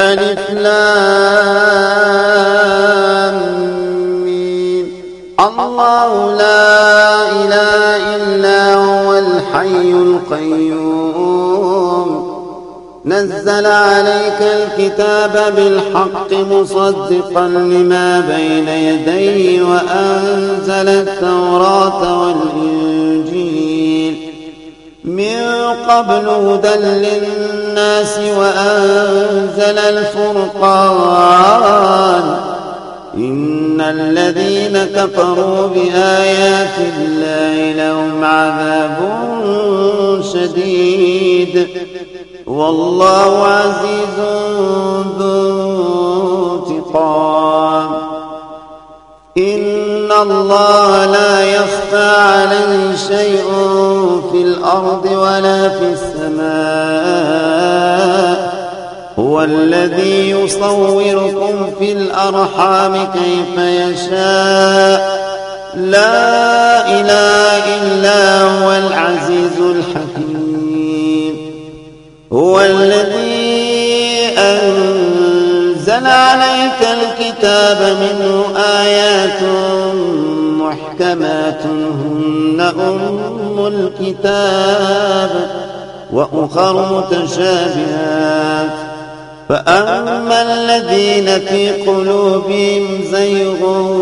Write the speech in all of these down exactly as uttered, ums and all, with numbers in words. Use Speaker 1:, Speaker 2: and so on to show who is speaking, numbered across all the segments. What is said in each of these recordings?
Speaker 1: ألف لام ميم. الله لا إله إلا هو الحي القيوم نزل عليك الكتاب بالحق مصدقا لما بين يديه وأنزل التوراة والإنجيل من قبل هدى للناس وأنزل الفرقان إن الذين كفروا بآيات الله لهم عذاب شديد والله عزيز ذو انتقام. إن الله لا يخفى عليه شيء في الأرض ولا في السماء هو الذي يصوركم في الأرحام كيف يشاء لا إله إلا هو العزيز الحكيم. هو الذي أنزل عليك الكتاب منه آيات محكمات هن أم الكتاب وأخر متشابهات فأما الذين في قلوبهم زيغ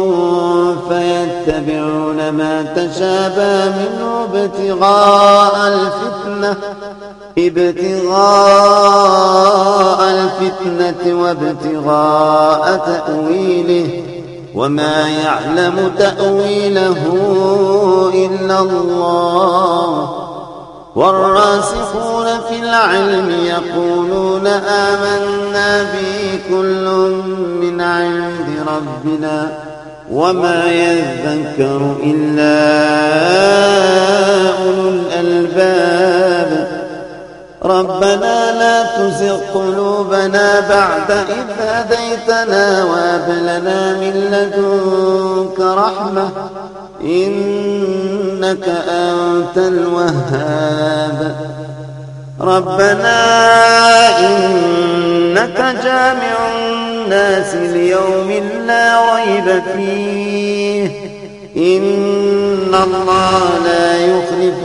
Speaker 1: فيتبعون ما تشابه منه ابتغاء الفتنة ابتغاء الفتنة وابتغاء تأويله وما يعلم تأويله إلا الله والراسخون في العلم يقولون آمنا به كل من عند ربنا وما يذكر إلا أولو الألباب. ربنا لا تزغ قلوبنا بعد إذ هديتنا وهب لنا من لدنك رحمة إنك أنت الوهاب. ربنا إنك جامع الناس ليوم لا ريب فيه إن الله لا يخلف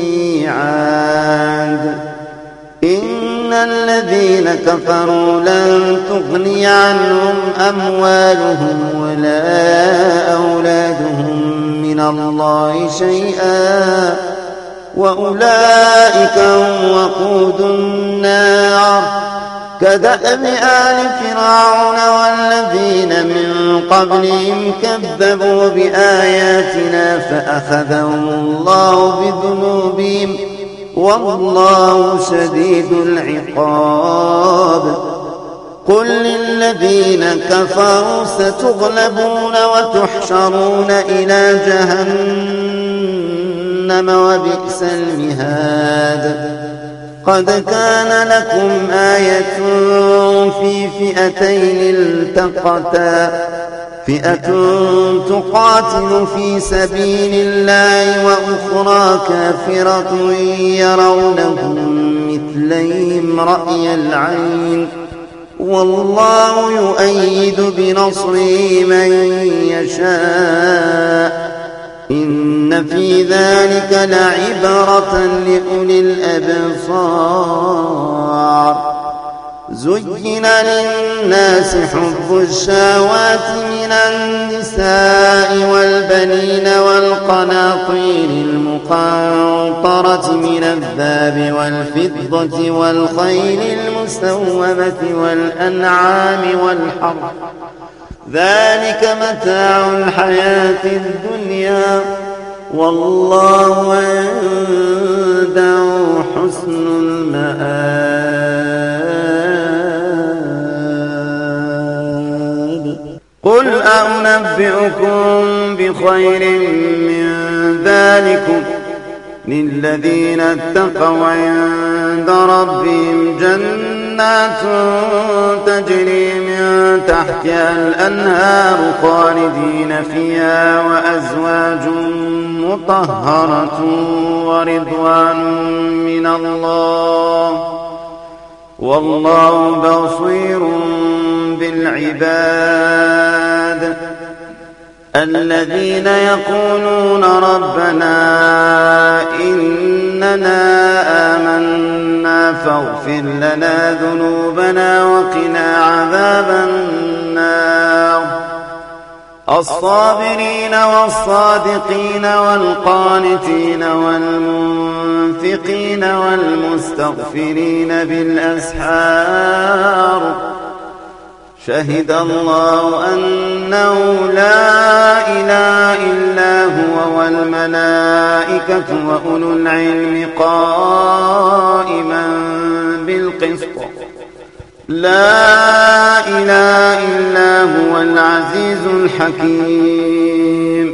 Speaker 1: الميعاد. إن الذين كفروا لن تغني عنهم أموالهم ولا أولادهم من الله شيئا وأولئك هم وقود النار كدأب آل فرعون والذين من قبلهم كذبوا بآياتنا فأخذهم الله بذنوبهم والله شديد العقاب. قل للذين كفروا ستغلبون وتحشرون إلى جهنم وبئس المهاد. قد كان لكم آية في فئتين التقتا فئة تقاتل في سبيل الله وأخرى كافرة يرونهم مثليهم رأي العين والله يؤيد بنصره من يشاء إن في ذلك لعبرة لأولي الأبصار. زين للناس حب الشهوات من النساء والبنين والقناطير المقنطرة من الذهب والفضة والخيل المسومة والأنعام والحرث ذلك متاع الحياة الدنيا والله عنده حسن المآب. قل أنبئكم بخير من ذلكم للذين اتقوا عند ربهم جنات تجري من تحتها الأنهار خالدين فيها وأزواج مطهرة ورضوان من الله والله بصير بالعباد الذين يقولون ربنا إننا آمنا فاغفر لنا ذنوبنا وقنا عذاب النار الصابرين والصادقين والقانتين والمنفقين والمستغفرين بالأسحار شهد الله أنه لا إله إلا هو والملائكة وأولو العلم قائما بالقسط لا إله إلا هو العزيز الحكيم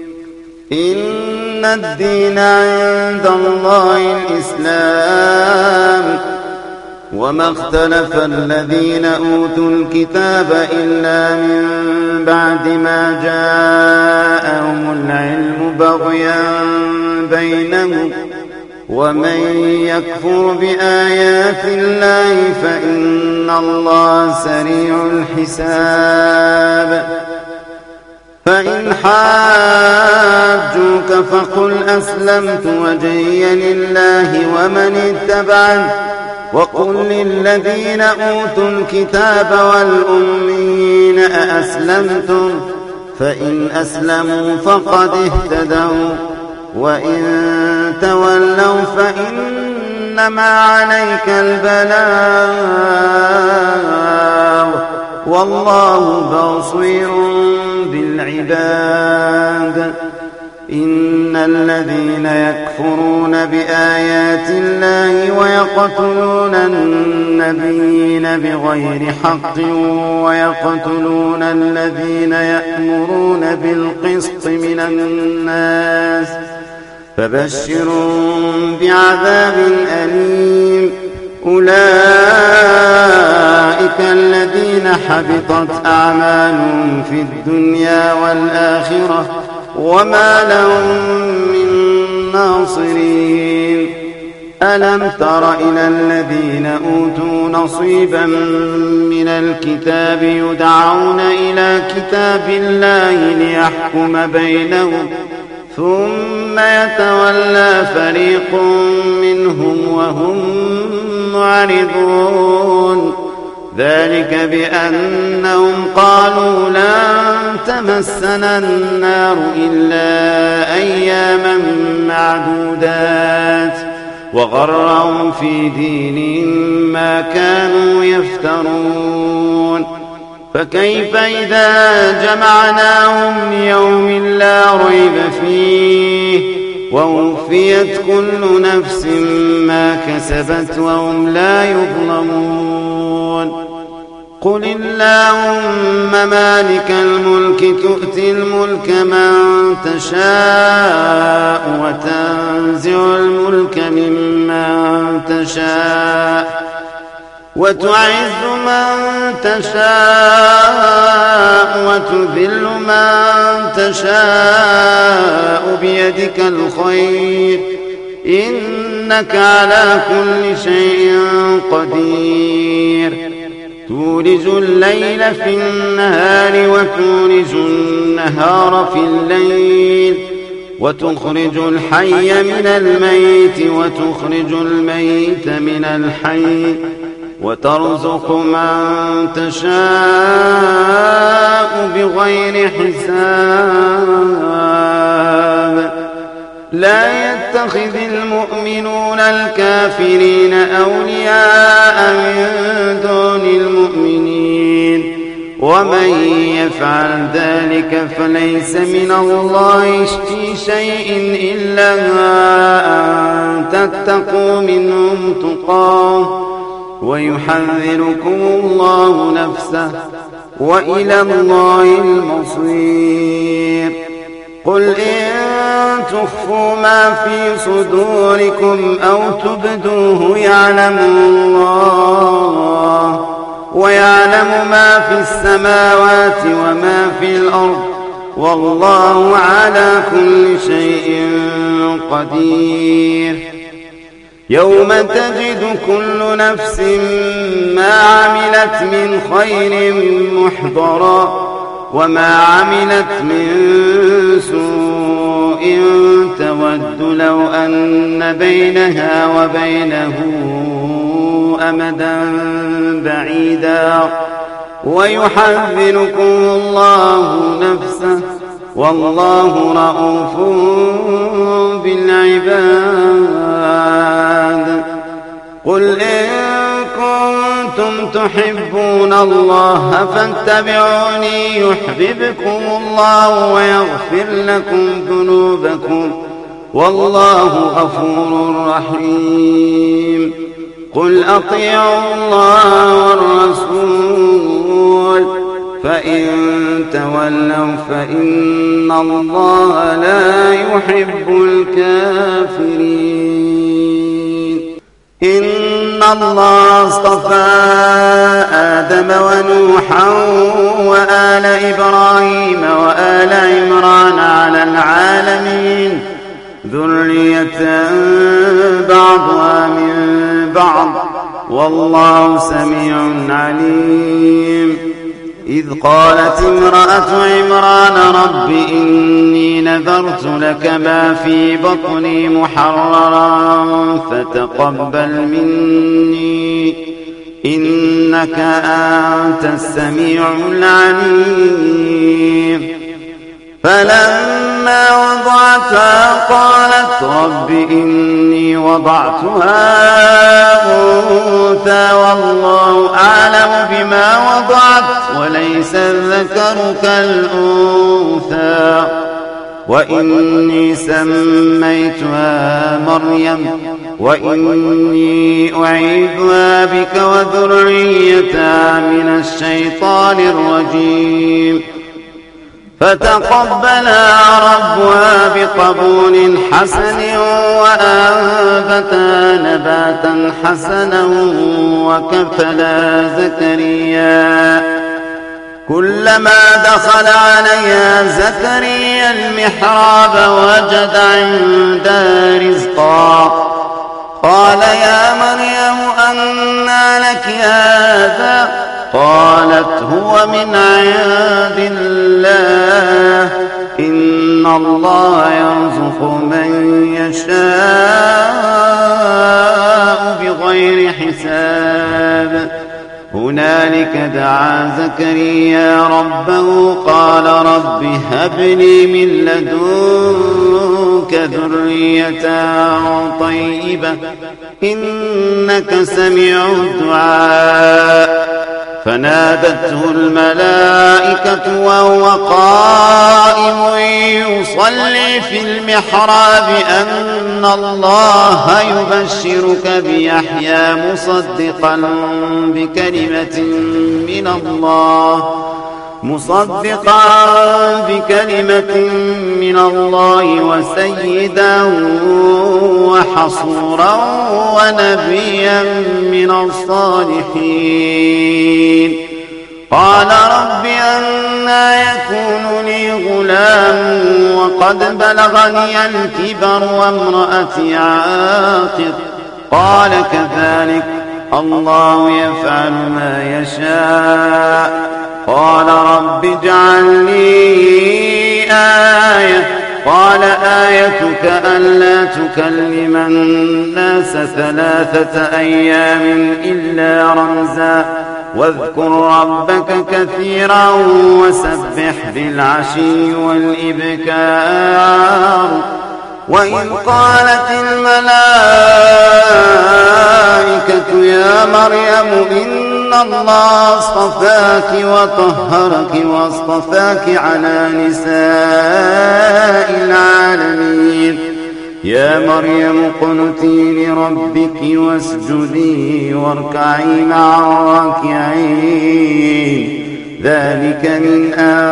Speaker 1: إن الدين عند الله الإسلام وما اختلف الذين أوتوا الكتاب إلا من بعد ما جاءهم العلم بغيا بينهم ومن يكفر بآيات الله فإن الله سريع الحساب فإن حاجوك فقل أسلمت وجهي لله ومن اتبعني وقل للذين أوتوا الكتاب والأمين أأسلمتم فإن أسلموا فقد اهتدوا وإن تولوا فإنما عليك البلاغ والله بصير بالعباد إن الذين يكفرون بآيات الله ويقتلون النبيين بغير حق ويقتلون الذين يأمرون بالقسط من الناس فبشرهم بعذاب أليم أولئك الذين حبطت أعمالهم في الدنيا والآخرة وما لهم من ناصرين ألم تر إلى الذين أوتوا نصيبا من الكتاب يدعون إلى كتاب الله ليحكم بينهم ثم يتولى فريق منهم وهم معرضون ذلك بأنهم قالوا لن تمسنا النار إلا أياما معدودات وغرهم في دينهم ما كانوا يفترون فكيف إذا جمعناهم ليوم لا ريب فيه ووفيت كل نفس ما كسبت وهم لا يظلمون قل اللهم مالك الملك تؤتي الملك من تشاء وتنزع الملك ممن تشاء وتعز من تشاء وتذل من تشاء بيدك الخير إنك على كل شيء قدير تولج الليل في النهار وتولج النهار في الليل وتخرج الحي من الميت وتخرج الميت من الحي وترزق من تشاء بغير حساب لا يتخذ المؤمنون الكافرين أولياء من دون المؤمنين ومن يفعل ذلك فليس من الله في شيء إلا أن تتقوا منهم تقاه ويحذركم الله نفسه وإلى الله المصير قل إن تخفوا ما في صدوركم أو تبدوه يعلم الله ويعلم ما في السماوات وما في الأرض والله على كل شيء قدير يوم تجد كل نفس ما عملت من خير محضرا وما عملت من سوء تود لو أن بينها وبينه أمدا بعيدا ويحذركم الله نفسه والله رءوف بالعباد. قل إن كنتم تحبون الله فاتبعوني يحببكم الله ويغفر لكم ذنوبكم والله غفور رحيم. قل أطيعوا الله والرسول فإن تولوا فإن الله لا يحب الكافرين. إن الله اصطفى آدم ونوحا وآل إبراهيم وآل عمران على العالمين ذرية بعضها من بعض والله سميع عليم. إذ قالت امرأة عمران رب إني نذرت لك ما في بطني محررا فتقبل مني إنك أنت السميع العليم. فلما وضعتها قالت رب إني وضعتها أنثى والله أعلم بما وضعت وليس الذكر كالأنثى وإني سميتها مريم وإني أعيذها بك وذريتها من الشيطان الرجيم. فتقبلها ربها بقبول حسن وأنبتها نباتا حسنا وكفلا زكريا كلما دخل عليها زكريا المحراب وجد عندها رزقا قال يا مريم أنى لك هذا قالت هو من عند الله إن الله يرزق من يشاء بغير حساب. هنالك دعا زكريا ربه قال رب هب لي من لدنك ذرية طيبة إنك سميع الدعاء. فنادته الملائكة وهو قائم يصلي في المحراب أن الله يبشرك بيحيى مصدقا بكلمة من الله مصدقا بكلمة من الله وسيدا وحصورا ونبيا من الصالحين. قال رب أنى يكون لي غلام وقد بلغني الكبر وامرأتي عاقر قال كذلك الله يفعل ما يشاء. قال رب اجعل لي آية قال آيتك ألا تكلم الناس ثلاثة أيام إلا رمزا واذكر ربك كثيرا وسبح بالعشي والإبكار. وإذ قالت الملائكة يا مريم إن الله اصطفاك وطهرك واصطفاك على نساء العالمين يا مريم اقنتي لربك واسجدي واركعي مع الراكعين. ذلك من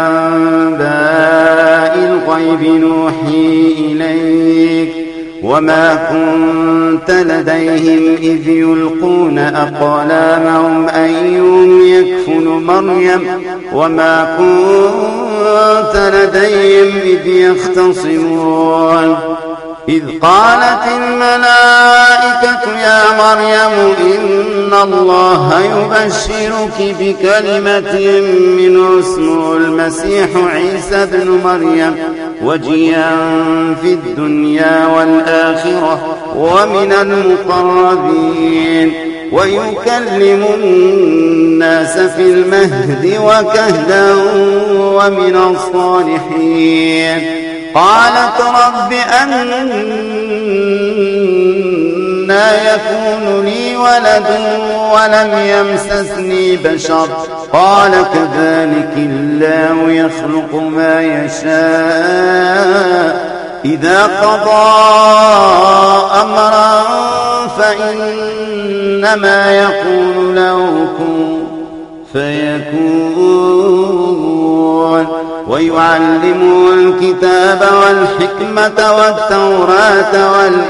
Speaker 1: أنباء الغيب نوحي إليك وما كنت لديهم إذ يلقون أقلامهم أيهم يكفل مريم وما كنت لديهم إذ يختصمون. إذ قالت الملائكة يا مريم إن الله يبشرك بكلمة منه اسمه المسيح عيسى بن مريم وجيها في الدنيا والآخرة ومن المقربين ويكلم الناس في المهد وكهلا ومن الصالحين. قالت رب أنى يكون لي ولد ولم يمسسني بشر قال كذلك الله يخلق ما يشاء إذا قضى أمرا فإنما يقول له كن فيكون. ويعلمه الكتاب والحكمة والتوراة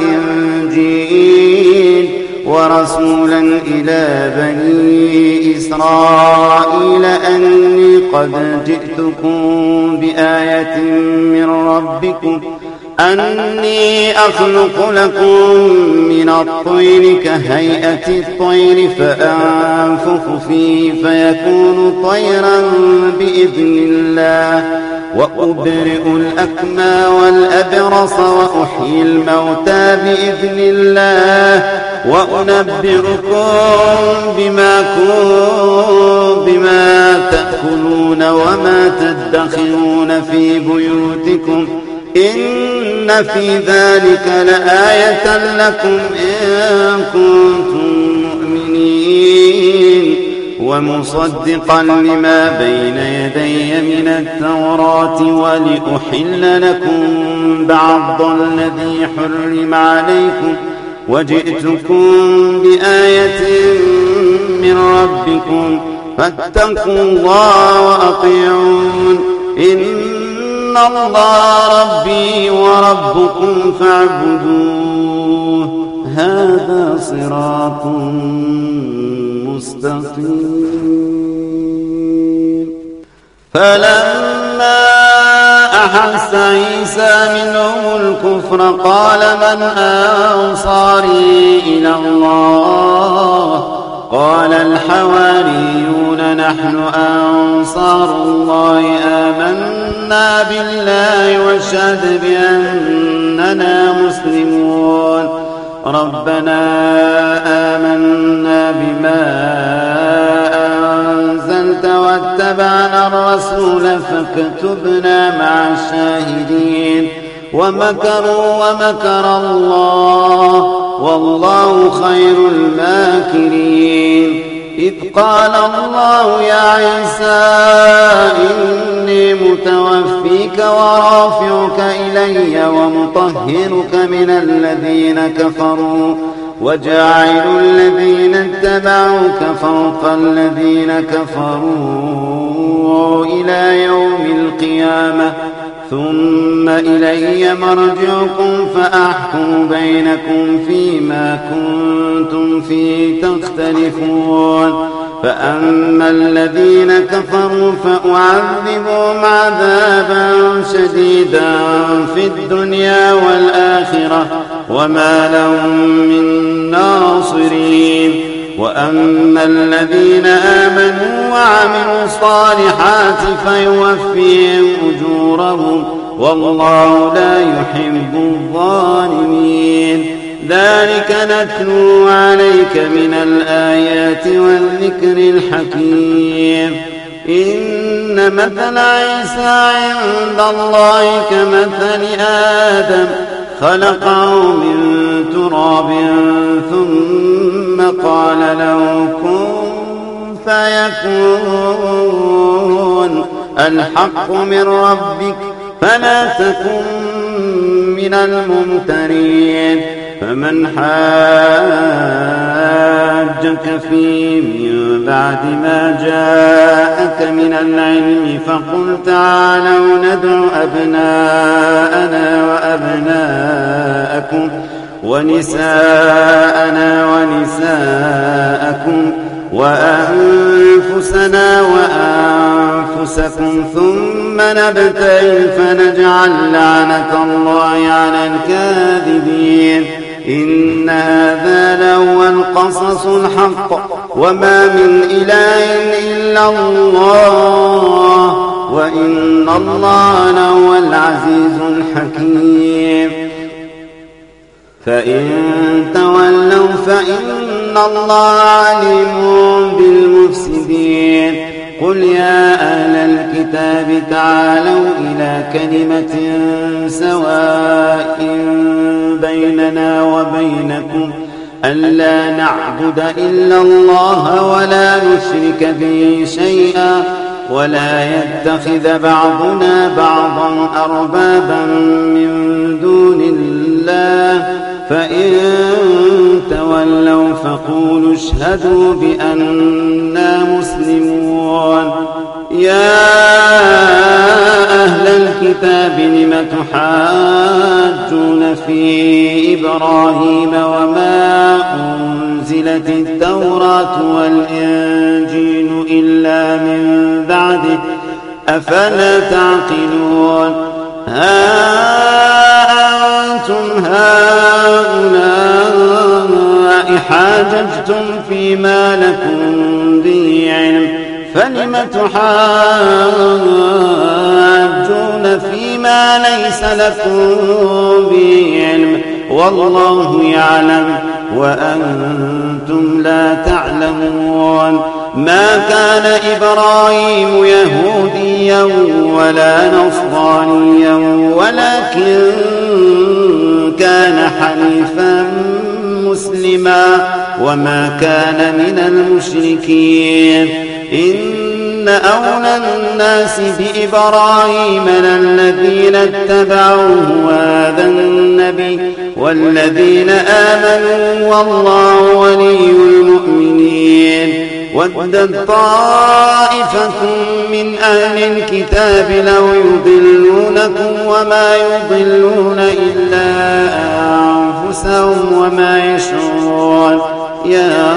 Speaker 1: والإنجيل ورسولا إلى بني إسرائيل أني قد جئتكم بآية من ربكم أني أخلق لكم من الطير كهيئة الطير فأنفخ فيه فيكون طيرا بإذن الله وأبرئ الأكمى والأبرص وأحيي الموتى بإذن الله وأنبئكم بما كنتم بما تأكلون وما تدخرون في بيوتكم إن في ذلك لآية لكم إن كنتم مؤمنين ومصدقا لما بين يدي من التوراة ولأحل لكم بعض الذي حرم عليكم وجئتكم بآية من ربكم فاتقوا الله وأطيعون إن الله ربي وربكم فاعبدوه هذا صراط مستقيم. فلما أحس عيسى منهم الكفر قال من أنصاري إلى الله قال الحواريون نحن أنصار الله آمنا بالله واشهد بأننا مسلمون ربنا آمنا بما أنزلت واتبعنا الرسول فاكتبنا مع الشاهدين ومكروا ومكر الله والله خير الماكرين. إذ قال الله يا عيسى إني متوفيك ورافعك إلي ومطهرك من الذين كفروا وجاعل الذين اتبعوك فوق الذين كفروا إلى يوم القيامة ثم إلي مرجعكم فأحكم بينكم فيما كنتم فيه تختلفون. فأما الذين كفروا فأعذبهم عذابا شديدا في الدنيا والآخرة وما لهم من ناصرين. وأما الذين آمنوا وعملوا الصالحات فيوفيهم أجورهم والله لا يحب الظالمين. ذلك نتلو عليك من الآيات والذكر الحكيم. إن مثل عيسى عند الله كمثل آدم خلقه من تراب ثم قال له كن فيكون الحق من ربك فلا تكن من الممترين. فمن حاجك فيه من بعد ما جاءك من العلم فقل تعالوا ندعو أبناءنا وأبناءكم ونساءنا ونساءكم وأنفسنا وأنفسكم ثم نبتهل فنجعل لعنة الله على الكاذبين إن هذا لهو القصص الحق وما من إله إلا الله وإن الله لهو العزيز الحكيم فإن تولوا فإن الله عليم بالمفسدين قل يا أهل الكتاب تعالوا إلى كلمة سواء بيننا وبينكم ألا نعبد إلا الله ولا نشرك به شيئا ولا يتخذ بعضنا بعضا أربابا من دون الله فإن تولوا فقولوا اشهدوا بأننا مسلمون يا أهل الكتاب لم تحاجون في إبراهيم وما أنزلت التوراة والإنجيل إلا من بعده أفلا تعقلون ها أنتم هؤلاء حاججتم فيما لكم به علم فلم تحاجون فيما ليس لكم به علم والله يعلم وأنتم لا تعلمون ما كان إبراهيم يهوديا ولا نصرانيا ولكن كان حنيفا مسلما وما كان من المشركين إن أولى الناس بإبراهيم للذين اتبعوه وهذا النبي والذين آمنوا والله ولي المؤمنين ودت طائفة من أهل الكتاب لو يضلونكم وما يضلون إلا أنفسهم وما يشعرون يا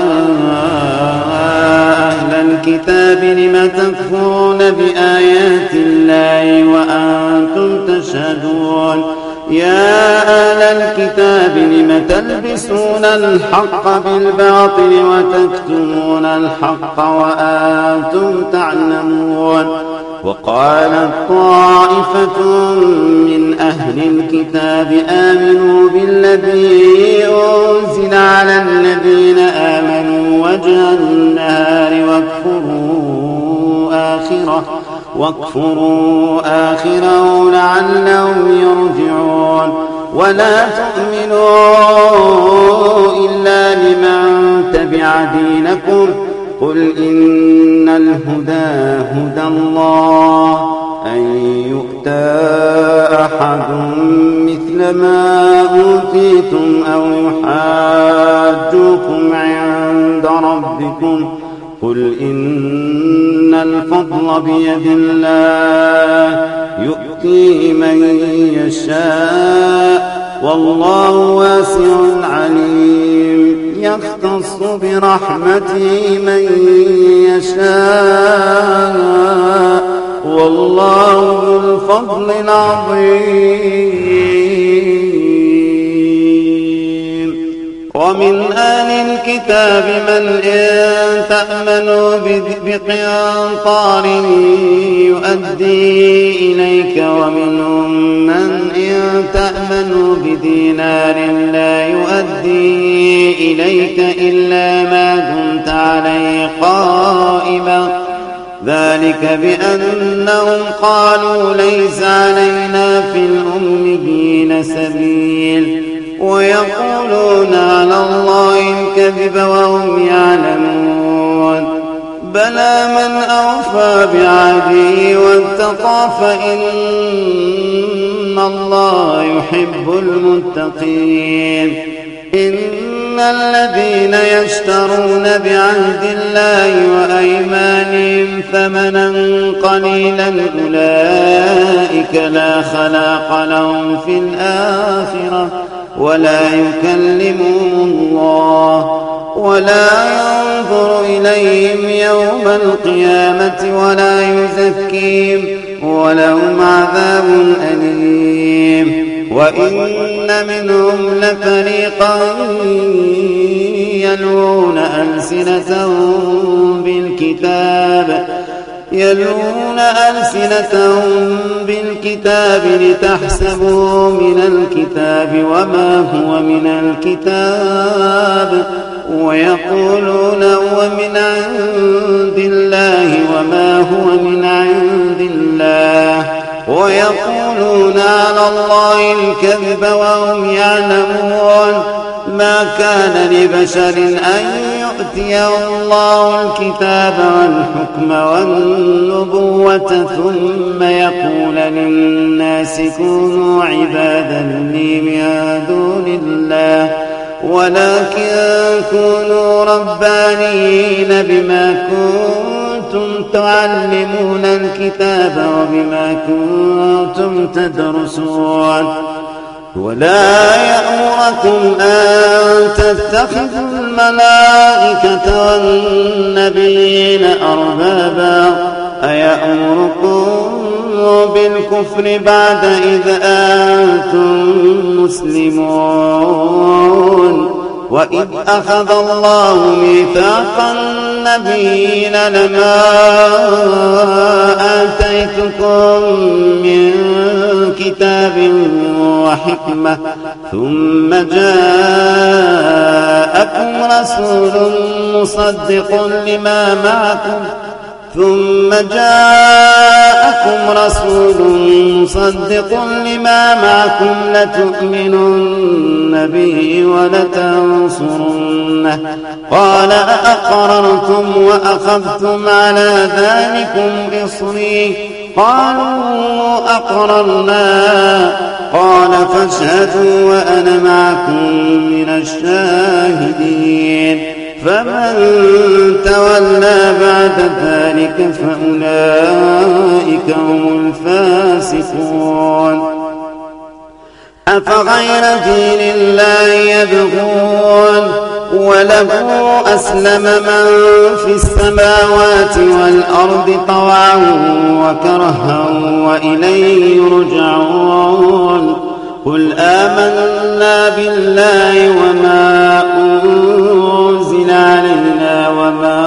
Speaker 1: أهل الكتاب لم تكفرون بآيات الله وأنتم تشهدون يا أهل الكتاب لم تلبسون الحق بالباطل وتكتمون الحق وأنتم تعلمون وقالت طائفة من أهل الكتاب آمنوا بالذي أنزل على الذين آمنوا وجه النهار واكفروا آخره واكفروا آخره لعلهم يرجعون ولا تؤمنوا إلا لمن تبع دينكم قل إن الهدى هدى الله أن يؤتى أحد مثل ما أوتيتم أو يحاجوكم عند ربكم قل إن الفضل بيد الله يؤتي من يشاء والله واسع عليم يختص برحمته من يشاء والله ذو الفضل العظيم ومن أهل الكتاب من إن تأمنوا بقنطار يؤدي إليك ومنهم من إن تأمنوا بدينار لا يؤدي إليك إلا ما دمت عليه قائما ذلك بأنهم قالوا ليس علينا في الأميين سبيل ويقولون على الله الكذب وهم يعلمون بلى من أوفى بعهده واتقى فإن الله يحب المتقين إن الذين يشترون بعهد الله وأيمانهم ثمنا قليلا أولئك لا خلاق لهم في الآخرة ولا يكلمهم الله ولا ينظر إليهم يوم القيامة ولا يزكيهم ولهم عذاب أليم. وإن منهم لفريقا يلوون ألسنتهم بالكتاب يلوون ألسنتهم بالكتاب لتحسبوه من الكتاب وما هو من الكتاب ويقولون هو من عند الله وما هو من عند الله ويقولون على الله الكذب وهم يعلمون. ما كان لبشر أن يؤتيه الله الكتاب والحكم والنبوة ثم يقول للناس كونوا عبادا لي من دون الله ولكن كونوا ربانيين بما كنتم تعلمون الكتاب وبما كنتم تدرسون. ولا يأمركم أن تتخذوا الملائكة والنبيين أربابا أيأمركم بالكفر بعد إذ أنتم مسلمون. وإذ أخذ الله ميثاق النبيين لما آتيتكم من كتاب وحكمة ثم جاءكم رسول مصدق لما معكم ثم جاءكم رسول مصدق لما معكم لتؤمنن به ولتنصرنه قال أأقررتم وأخذتم على ذلكم إصري قالوا أقررنا قال فاشهدوا وأنا معكم من الشاهدين. فمن تولى بعد ذلك فأولئك هم الفاسقون. أفغير دين الله يبغون وله أسلم من في السماوات والأرض طوعا وكرها وإليه يرجعون. قل آمنا بالله وما أنزل علينا وما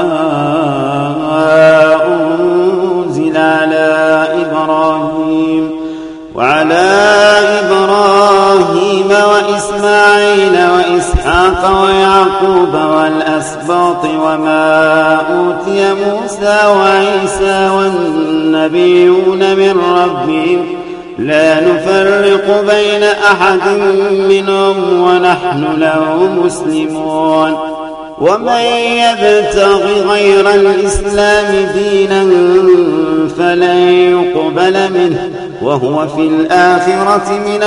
Speaker 1: أنزل على إبراهيم وعلى إبراهيم وإسماعيل وإسحاق ويعقوب والأسباط وما أوتي موسى وعيسى والنبيون من ربهم لا نفرق بين أحد منهم ونحن له مسلمون. ومن يبتغ غير الإسلام دينا فلن يقبل منه وهو في الآخرة من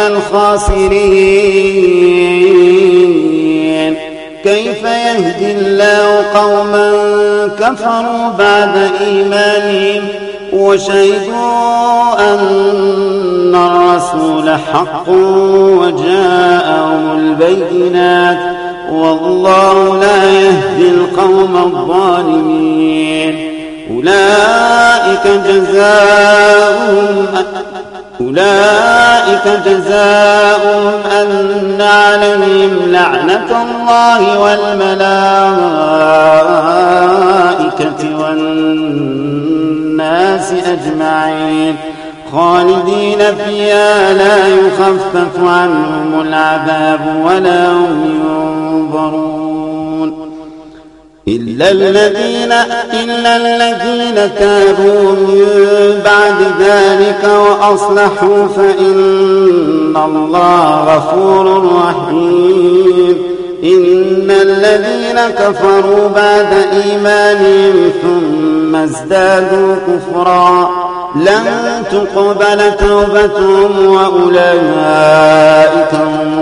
Speaker 1: الخاسرين. كيف يهدي الله قوما كفروا بعد إيمانهم وشهدوا أن الرسول حق وجاءهم البينات والله لا يهدي القوم الظالمين. أولئك جزاؤهم أولئك جزاؤهم أن عليهم لعنة الله والملائكة والناس أجمعين خالدين فيها لا يخفف عنهم العذاب ولا هم ينظرون. إلا الذين إلا الذين تابوا من بعد ذلك وأصلحوا فإن الله غفور رحيم. إن الذين كفروا بعد إيمانهم ثم ازدادوا كفرا لن تقبل توبتهم وأولئك هم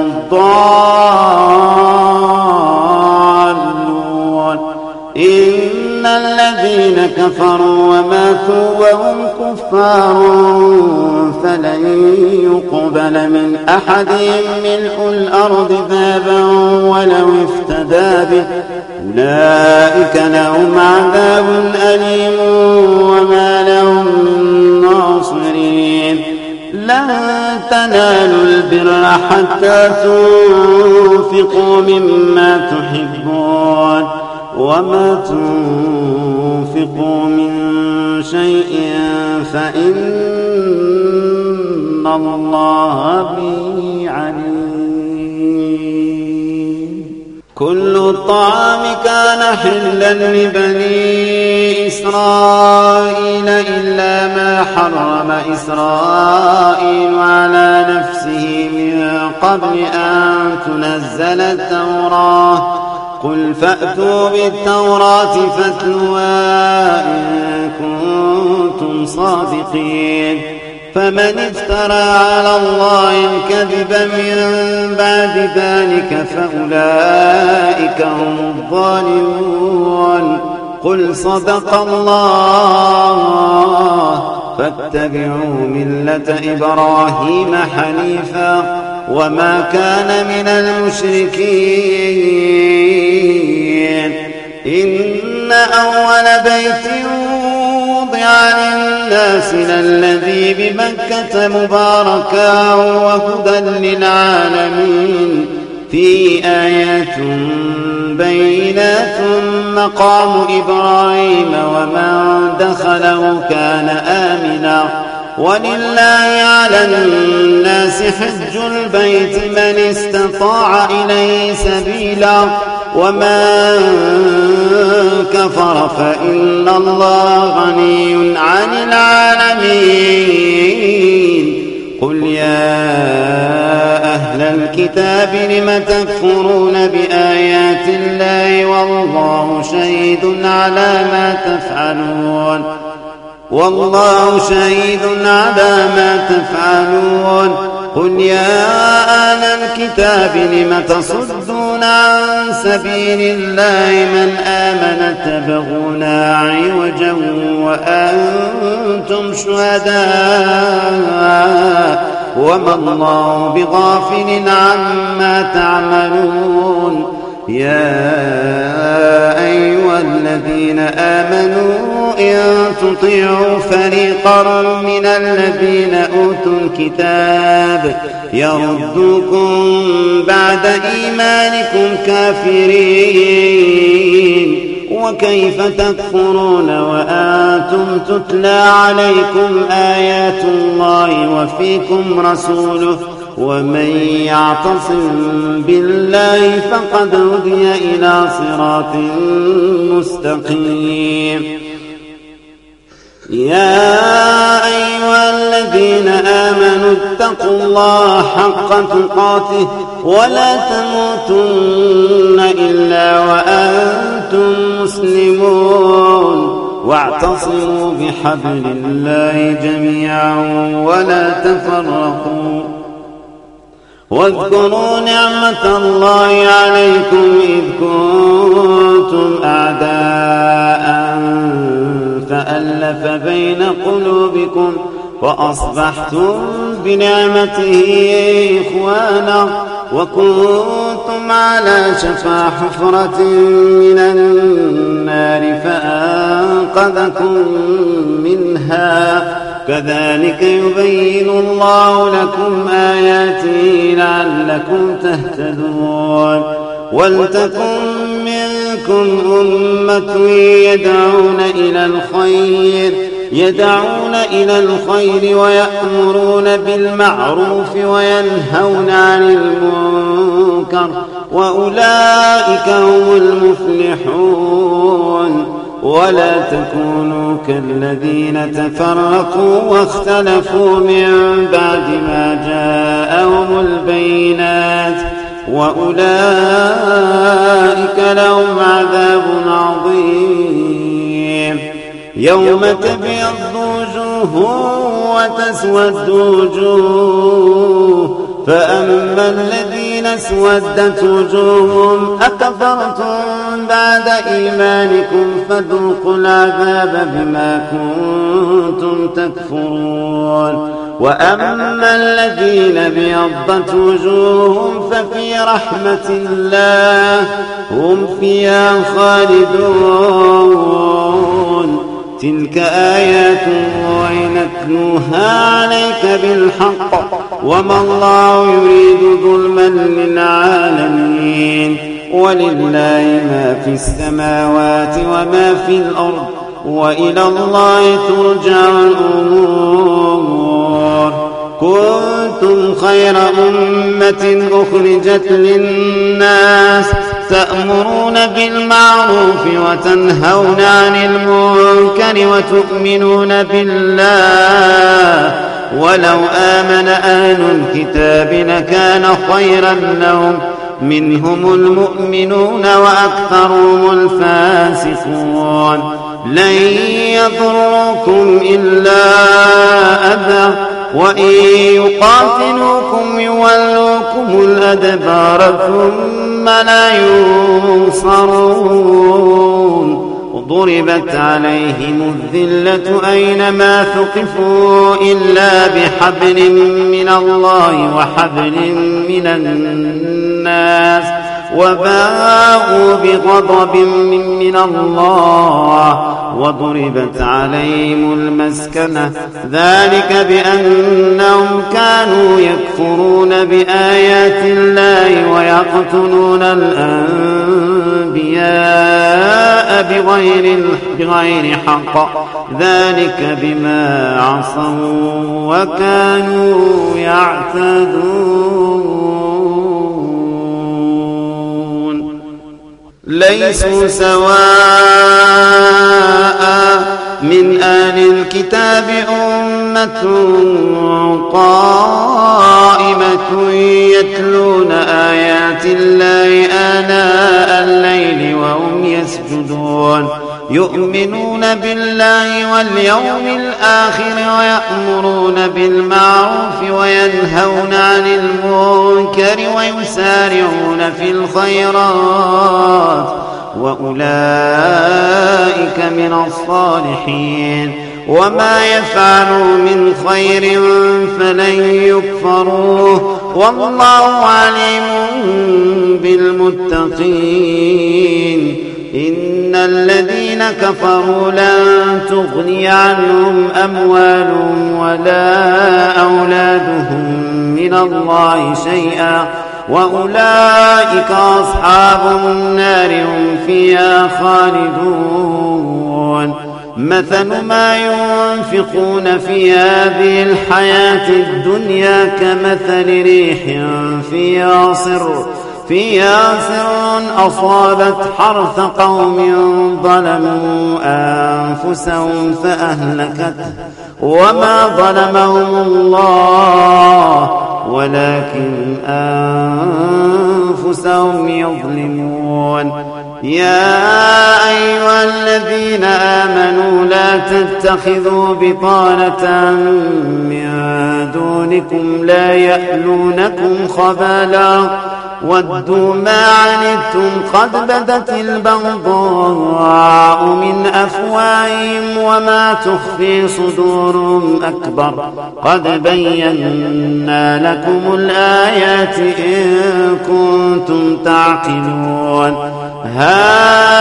Speaker 1: الضالون. إن الذين كفروا وماتوا وهم كفار فلن يقبل من أحدهم ملء الأرض ذهبا ولو افتدى به أولئك لهم عذاب أليم وما لهم من ناصرين. لن تنالوا البر حتى تنفقوا مما تحبون وما تنفقوا من شيء فإن الله به عليم. كل الطعام كان حلا لبني إسرائيل إلا ما حرم إسرائيل على نفسه من قبل أن تنزل التوراة. قل فأتوا بالتوراة فاتلوها إن كنتم صادقين. فمن افترى على الله الكذب من بعد ذلك فأولئك هم الظالمون. قل صدق الله فاتبعوا ملة إبراهيم حنيفا وما كان من المشركين. إن أول بيت وضع للناس للذي بمكة مباركا وهدى للعالمين فيه آيات بينات مقام إبراهيم ومن دخله كان آمنا ولله على الناس حج البيت من استطاع إليه سبيلا ومن كفر فإن الله غني عن العالمين. قل يا أهل الكتاب لم تكفرون بآيات الله والله شهيد على ما تفعلون والله شهيد على ما تفعلون. قل يا أهل الكتاب لم تصدون عن سبيل الله من آمن تبغون عوجا وأنتم شهداء وما الله بغافل عما تعملون. يا أيها الذين آمنوا إن تطيعوا فريقا من الذين أوتوا الكتاب يردوكم بعد إيمانكم كافرين وكيف تكفرون وأنتم تتلى عليكم آيات الله وفيكم رسوله ومن يعتصم بالله فقد هدي إلى صراط مستقيم. يا أيها الذين آمنوا اتقوا الله حق تقاته ولا تموتن إلا وأنتم مسلمون واعتصموا بحبل الله جميعا ولا تفرقوا. واذكروا نعمة الله عليكم إذ كنتم أعداء فألف بين قلوبكم فأصبحتم بنعمته إخوانا وكنتم على شفا حفرة من النار فأنقذكم منها كذلك يبين الله لكم آياته لعلكم تهتدون. ولتكن منكم أمة يدعون إلى الخير يدعون إلى الخير ويأمرون بالمعروف وينهون عن المنكر وأولئك هم المفلحون. ولا تكونوا كالذين تفرقوا واختلفوا من بعد ما جاءهم البينات وأولئك لهم عذاب عظيم. يوم تبيض وجوه وتسود وجوه فأما الذين اسودت وجوههم أكفرتم بعد إيمانكم فذوقوا العذاب بما كنتم تكفرون. وأما الذين ابيضت وجوههم ففي رحمة الله هم فيها خالدون. تلك آيات الله نتلوها عليك بالحق وما الله يريد ظلما للعالمين. ولله ما في السماوات وما في الأرض وإلى الله ترجع الأمور. كنتم خير أمة أخرجت للناس تأمرون بالمعروف وتنهون عن المنكر وتؤمنون بالله. ولو آمن أهل الكتاب لكان خيرا لهم منهم المؤمنون وأكثرهم الفاسقون. لن يضركم إلا أذى وإن يقاتلوكم يولوكم الأدبار ثم لا ينصرون. ضربت عليهم الذلة أينما ثقفوا إلا بحبل من الله وحبل من الناس وباءوا بغضب من الله وضربت عليهم المسكنة ذلك بأنهم كانوا يكفرون بآيات الله ويقتلون الأنبياء بغير بغير حق ذلك بما عصوا وكانوا يعتدون. ليسوا سواء من أهل الكتاب أمة قائمة يتلون آيات الله آناء الليل وهم يسجدون يؤمنون بالله واليوم الآخر ويأمرون بالمعروف وينهون عن المنكر ويسارعون في الخيرات وأولئك من الصالحين. وما يفعلوا من خير فلن يكفروه والله عليم بالمتقين. إن الذين كفروا لن تغني عنهم أموالهم ولا أولادهم من الله شيئا وأولئك أصحاب النار هم فيها خالدون. مثل ما ينفقون في هذه الحياة الدنيا كمثل ريح فيها صر فيها سر أصابت حرث قوم ظلموا أنفسهم فأهلكته وما ظلمهم الله ولكن أنفسهم يظلمون. يا أيها الذين آمنوا لا تتخذوا بطانة من دونكم لا يألونكم خبالا ودوا ما عنتم قد بدت البغضاء من أفواههم وما تخفي صدورهم أكبر قد بينا لكم الآيات إن كنتم تعقلون. ها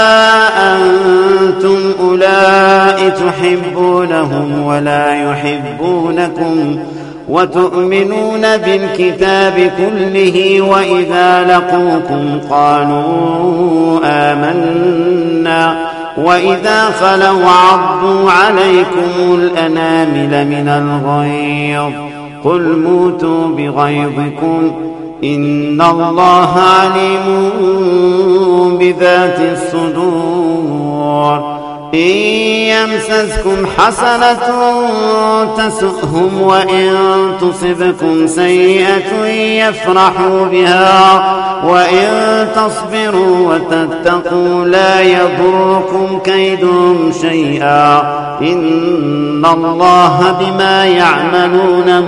Speaker 1: أنتم أولئك تحبونهم ولا يحبونكم وتؤمنون بالكتاب كله وإذا لقوكم قالوا آمنا وإذا خلوا عضوا عليكم الأنامل من الغيظ قل موتوا بغيظكم إن الله عليم بذات الصدور. إن يمسسكم حسنة تسؤهم وإن تصبكم سيئة يفرحوا بها وإن تصبروا وتتقوا لا يضركم كيدهم شيئا إن الله بما يعملون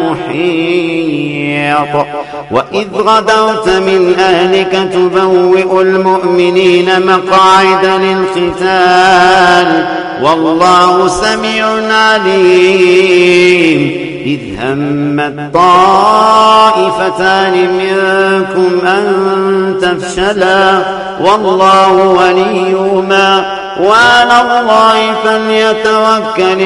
Speaker 1: محيط. وإذ غدوت من أهلك تبوئ المؤمنين مقاعد للقتال والله سميع عليم. إذ همت طائفتان منكم أن تفشلا والله وليهما وعلى الله فليتوكل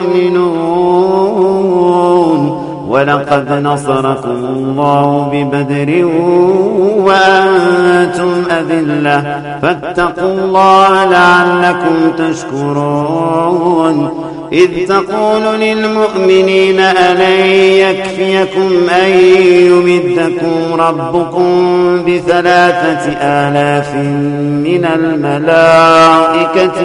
Speaker 1: المؤمنون. ولقد نصركم الله ببدر وأنتم أذلة فاتقوا الله لعلكم تشكرون. إذ تقول للمؤمنين ألن يكفيكم أن يمدكم ربكم بثلاثة آلاف من الملائكة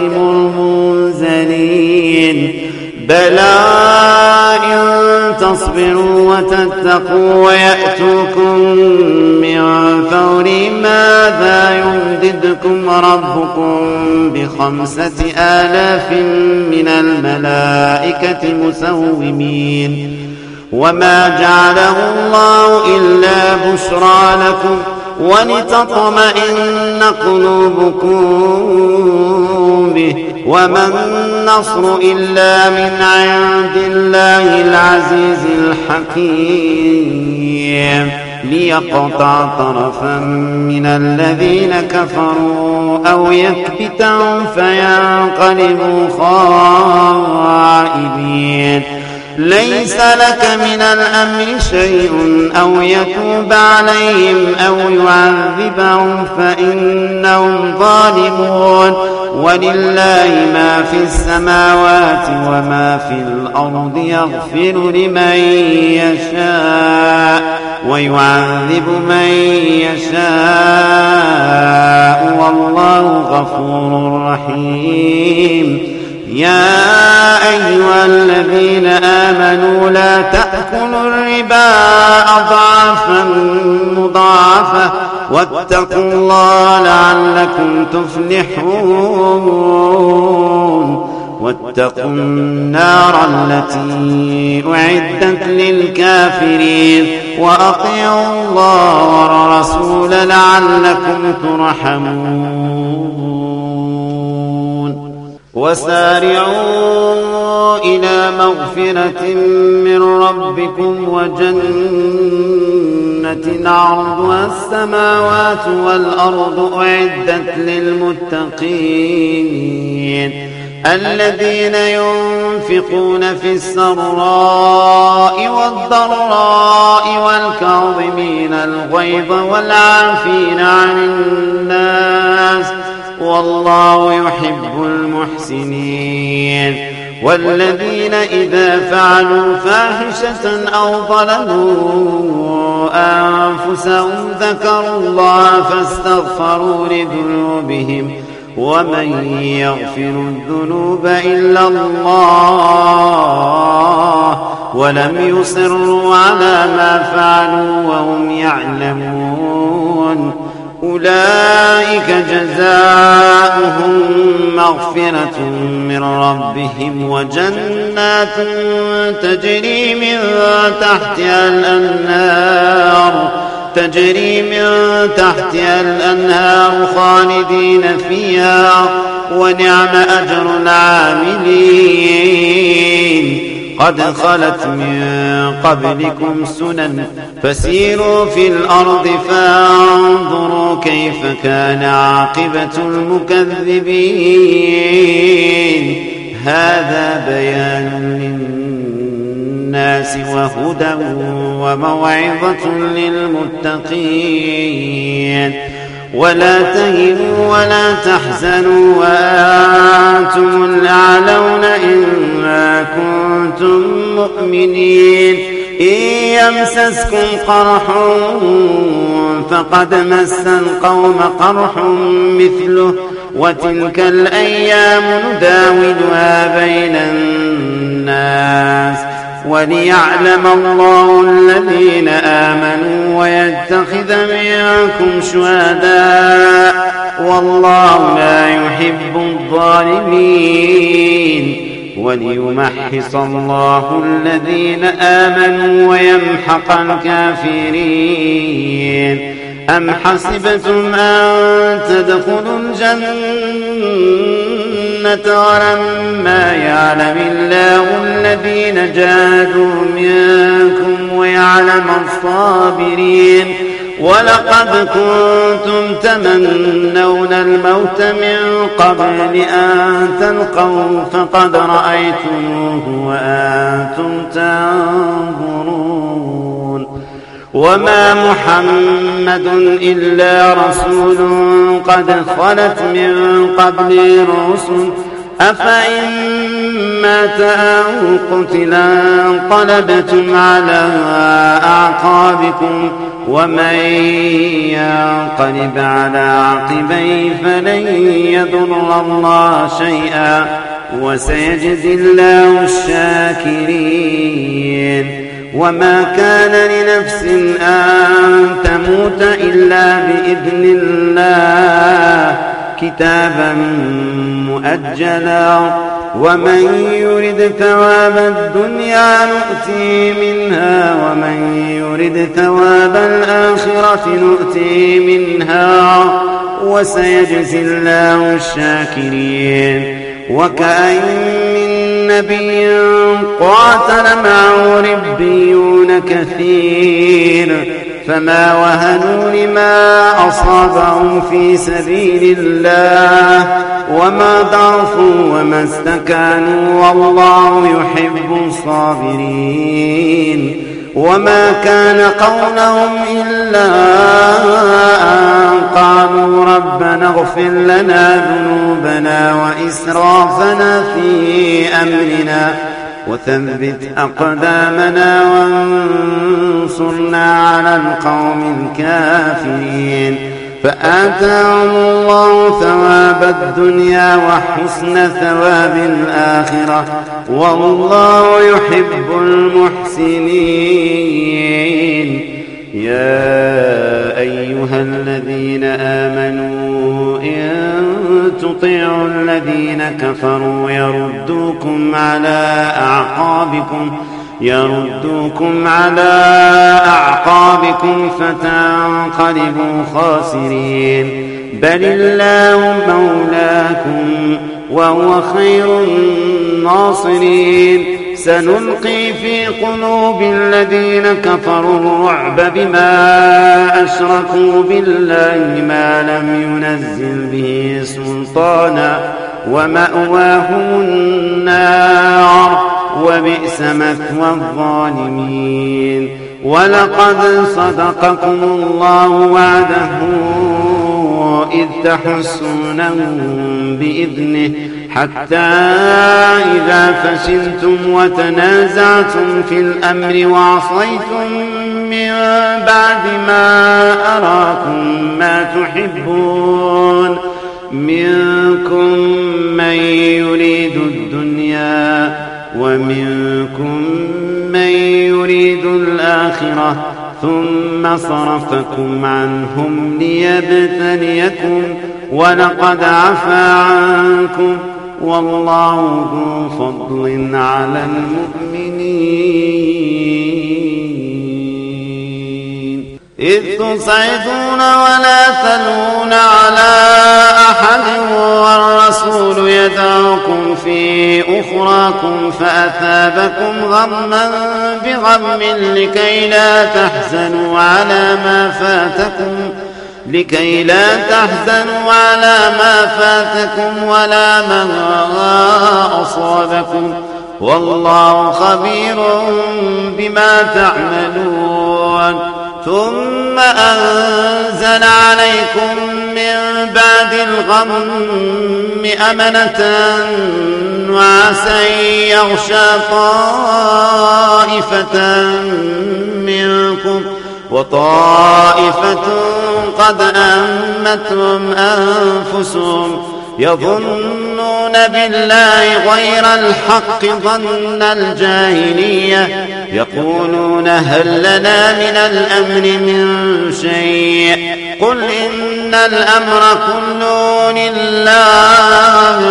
Speaker 1: منزلين بلى إن تصبروا وتتقوا ويأتوكم من فورهم ماذا يمددكم ربكم بخمسة آلاف من الملائكة مسومين. وما جعله الله إلا بشرى لكم ولتطمئن قلوبكم به وما النصر إلا من عند الله العزيز الحكيم ليقطع طرفا من الذين كفروا أو يكبتهم فينقلبوا خائبين. ليس لك من الأمر شيء أو يتوب عليهم أو يعذبهم فإنهم ظالمون. ولله ما في السماوات وما في الأرض يغفر لمن يشاء ويعذب من يشاء والله غفور رحيم. يا أيها الذين آمنوا لا تأكلوا الربا أضعافا مضاعفة واتقوا الله لعلكم تفلحون. واتقوا النار التي أعدت للكافرين وأطيعوا الله والرسول لعلكم ترحمون. وسارعوا إلى مغفرة من ربكم وجنة عرضها السماوات والأرض أعدت للمتقين الذين ينفقون في السراء والضراء والكاظمين الغيظ والعافين عن الناس والله يحب المحسنين. والذين إذا فعلوا فاحشة أو ظلموا أنفسهم ذكروا الله فاستغفروا لذنوبهم ومن يغفر الذنوب إلا الله ولم يصروا على ما فعلوا وهم يعلمون. أولئك جزاؤهم مغفرة من ربهم وجنات تجري من تحتها الأنهار تجري من تحتها الأنهار خالدين فيها ونعم أجر العاملين. قد خلت من قبلكم سنن فسيروا في الأرض فانظروا كيف كان عاقبة المكذبين. هذا بيان للناس وهدى وموعظة للمتقين. ولا تهنوا ولا تحزنوا وأنتم الأعلون إن كنتم مؤمنين. إن يمسسكم قرح فقد مس القوم قرح مثله وتلك الأيام نداولها بين الناس وليعلم الله الذين آمنوا ويتخذ منكم شهداء والله لا يحب الظالمين. وليمحص الله الذين آمنوا ويمحق الكافرين. أم حسبتم أن تدخلوا الجنة الحكمة ولما يعلم الله الذين جاهدوا منكم ويعلم الصابرين. ولقد كنتم تمنون الموت من قبل أن تلقوه فقد رأيتموه وأنتم تنظرون. وما محمد إلا رسول قد خلت من قبله الرسل أفإن مات أو قتلا انقلبتم على أعقابكم ومن ينقلب على عقبيه فلن يضر الله شيئا وسيجزي الله الشاكرين. وما كان لنفس أن تموت إلا بإذن الله كتابا مؤجلا ومن يرد ثواب الدنيا نؤتي منها ومن يرد ثواب الآخرة نؤتي منها وسيجزي الله الشاكرين. وكأين من نبي قاتل معه ربيون كثير فما وهنوا لما أصابهم في سبيل الله وما ضعفوا وما استكانوا والله يحب الصابرين. وما كان قولهم إلا أن قالوا ربنا اغفر لنا ذنوبنا وإسرافنا في أمرنا وثبت أقدامنا وانصرنا على القوم الكافرين. فآتاهم الله ثواب الدنيا وحسن ثواب الآخرة والله يحب المحسنين. يا أيها الذين آمنوا إن تطيعوا الذين كفروا يردوكم على أعقابكم يردوكم على أعقابكم فتنقلبوا خاسرين. بل الله مولاكم وهو خير الناصرين. سنلقي في قلوب الذين كفروا الرعب بما أشركوا بالله ما لم ينزل به سلطانا ومأواهم النار وبئس مثوى الظالمين. ولقد صدقكم الله وعده إذ تحسونهم بإذنه حتى إذا فشلتم وتنازعتم في الأمر وعصيتم من بعد ما أراكم ما تحبون منكم من يريد الدنيا ومنكم من يريد الآخرة ثم صرفكم عنهم ليبتليكم ولقد عفا عنكم والله ذو فضل على المؤمنين. إذ تصعدون ولا تلوون على أحد والرسول يدعوكم في أخراكم فأثابكم غما بغم لكي لا تحزنوا على ما فاتكم لكي لا تحزنوا على ما فاتكم ولا ما أصابكم والله خبير بما تعملون. ثم أنزل عليكم من بعد الغم أمنة نعاسا يغشى طائفة منكم وطائفة قد أمتهم أنفسهم يظنون بالله غير الحق ظن الجاهلية يقولون هل لنا من الأمر من شيء قل إن الأمر كله لله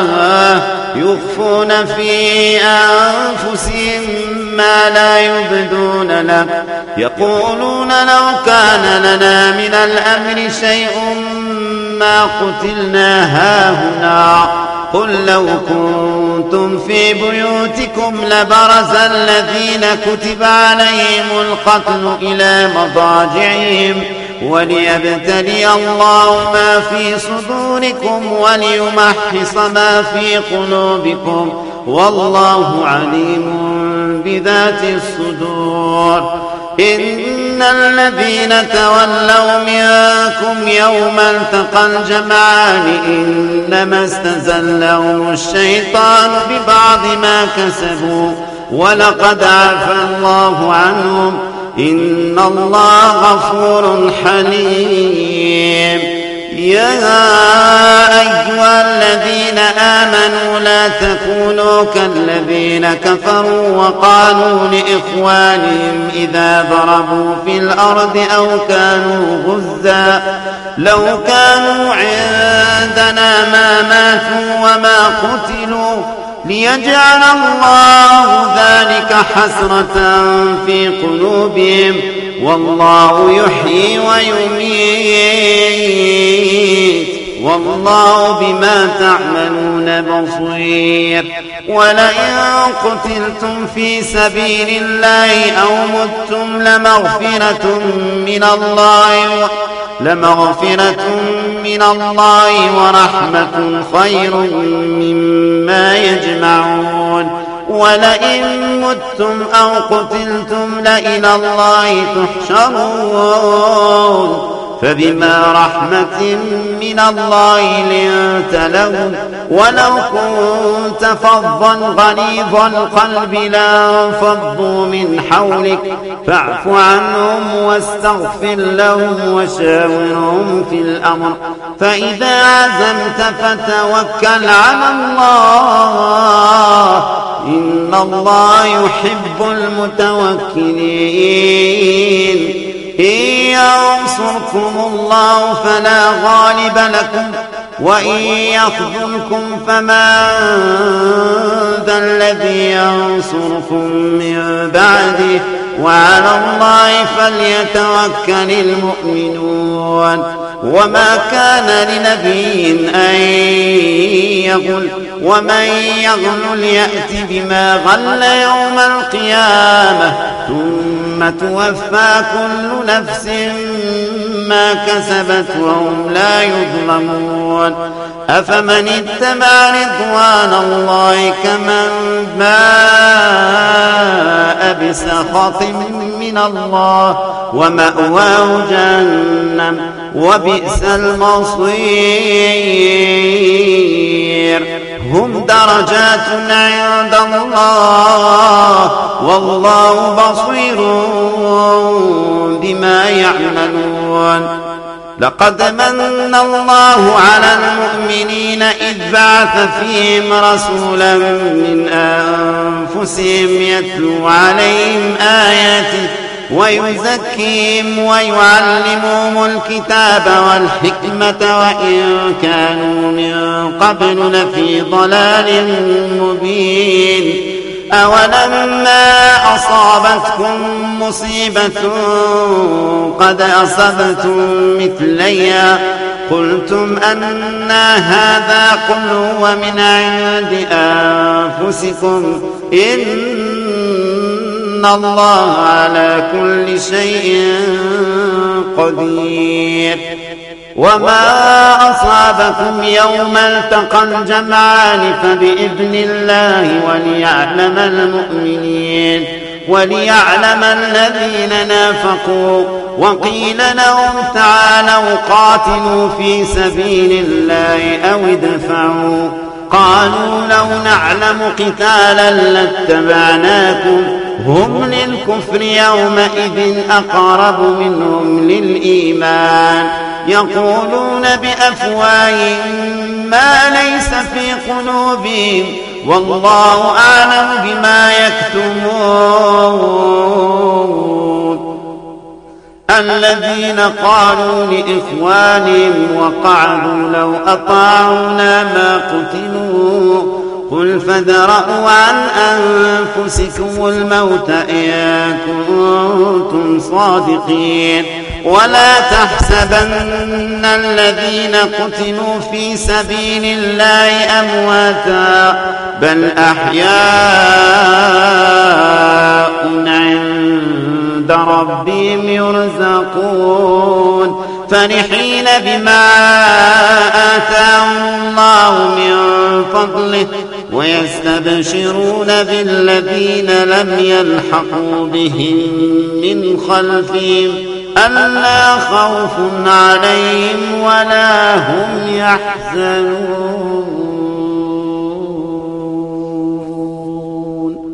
Speaker 1: يخفون في أنفسهم ما لا يبدون لك يقولون لو كان لنا من الأمر شيء ما قتلنا هاهنا قل لو كنتم في بيوتكم لبرز الذين كتب عليهم القتل إلى مضاجعهم وليبتلي الله ما في صدوركم وليمحص ما في قلوبكم والله عليم بذات الصدور. إن الذين تولوا منكم يوم التقى الجمعان إنما استزلهم الشيطان ببعض ما كسبوا ولقد عفى الله عنهم إن الله غفور حليم. يا أيها الذين آمنوا لا تكونوا كالذين كفروا وقالوا لإخوانهم إذا ضربوا في الأرض أو كانوا غزا لو كانوا عندنا ما ماتوا وما قتلوا ليجعل الله ذلك حسرة في قلوبهم والله يحيي ويميت والله بما تعملون بصير. ولئن قتلتم في سبيل الله أو متم لمغفرة من الله لمغفرة من الله ورحمة خير مما يجمعون. ولئن متم أو قتلتم لإلى الله تحشرون فبما رحمة من الله لنت لهم ولو كنت فظا غليظ القلب لانفضوا من حولك فاعف عنهم واستغفر لهم وشاورهم في الأمر فإذا عزمت فتوكل على الله إن الله يحب المتوكلين. إن ينصركم الله فلا غالب لكم وإن يخذلكم فمن ذا الذي ينصركم من بعده وعلى الله فليتوكل المؤمنون. وما كان لنبي أن يغل ومن يغل يأت بما غل يوم القيامة ثم توفى كل نفس ما كسبت وهم لا يظلمون. أفمن اتبع رضوان الله كمن باء بسخط من الله ومأواه جهنم وبئس المصير. هم درجات عند الله والله بصير بما يعملون. لقد من الله على المؤمنين إذ بعث فيهم رسولا من أنفسهم يتلو عليهم آياته ويزكيهم ويعلمهم الكتاب والحكمة وإن كانوا من قبل لفي ضلال مبين. أولما أصابتكم مصيبة قد أصبتم مثليها قلتم أن هذا قل هو من عند أنفسكم إن الله على كل شيء قدير. وما أصابكم يوم التقى الجمعان فبإذن الله وليعلم المؤمنين وليعلم الذين نافقوا. وقيل لهم تعالوا قاتلوا في سبيل الله أو ادفعوا قالوا لو نعلم قتالا لاتبعناكم هم للكفر يومئذ أقرب منهم للإيمان يقولون بأفواههم ما ليس في قلوبهم والله أعلم بما يكتمون. الذين قالوا لإخوانهم وقعدوا لو أطاعونا ما قتلوا قل فادرءوا عن أنفسكم الموت إن كنتم صادقين ولا تحسبن الذين قتلوا في سبيل الله أمواتا بل أحياء عند ربهم يرزقون فرحين بما آتاهم الله من فضله ويستبشرون بالذين لم يلحقوا بهم من خلفهم ألا خوف عليهم ولا هم يحزنون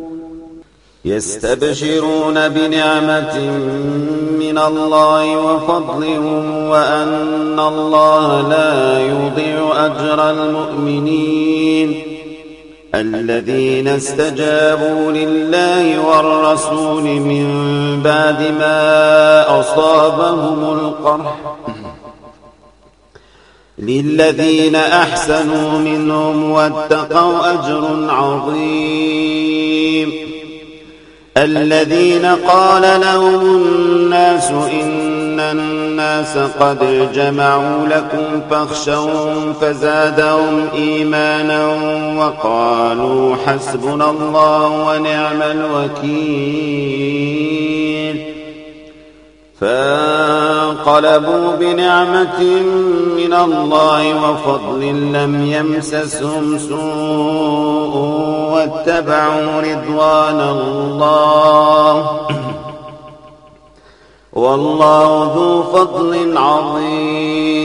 Speaker 1: يستبشرون بنعمة من الله وفضل وأن الله لا يضيع أجر المؤمنين الذين استجابوا لله والرسول من بعد ما أصابهم القرح للذين أحسنوا منهم واتقوا أجر عظيم الذين قال لهم الناس إن الناس قد جمعوا لكم فاخشوهم فزادهم إيمانا وقالوا حسبنا الله ونعم الوكيل فانقلبوا بنعمة من الله وفضل لم يمسسهم سوء واتبعوا رضوان الله والله ذو فضل عظيم.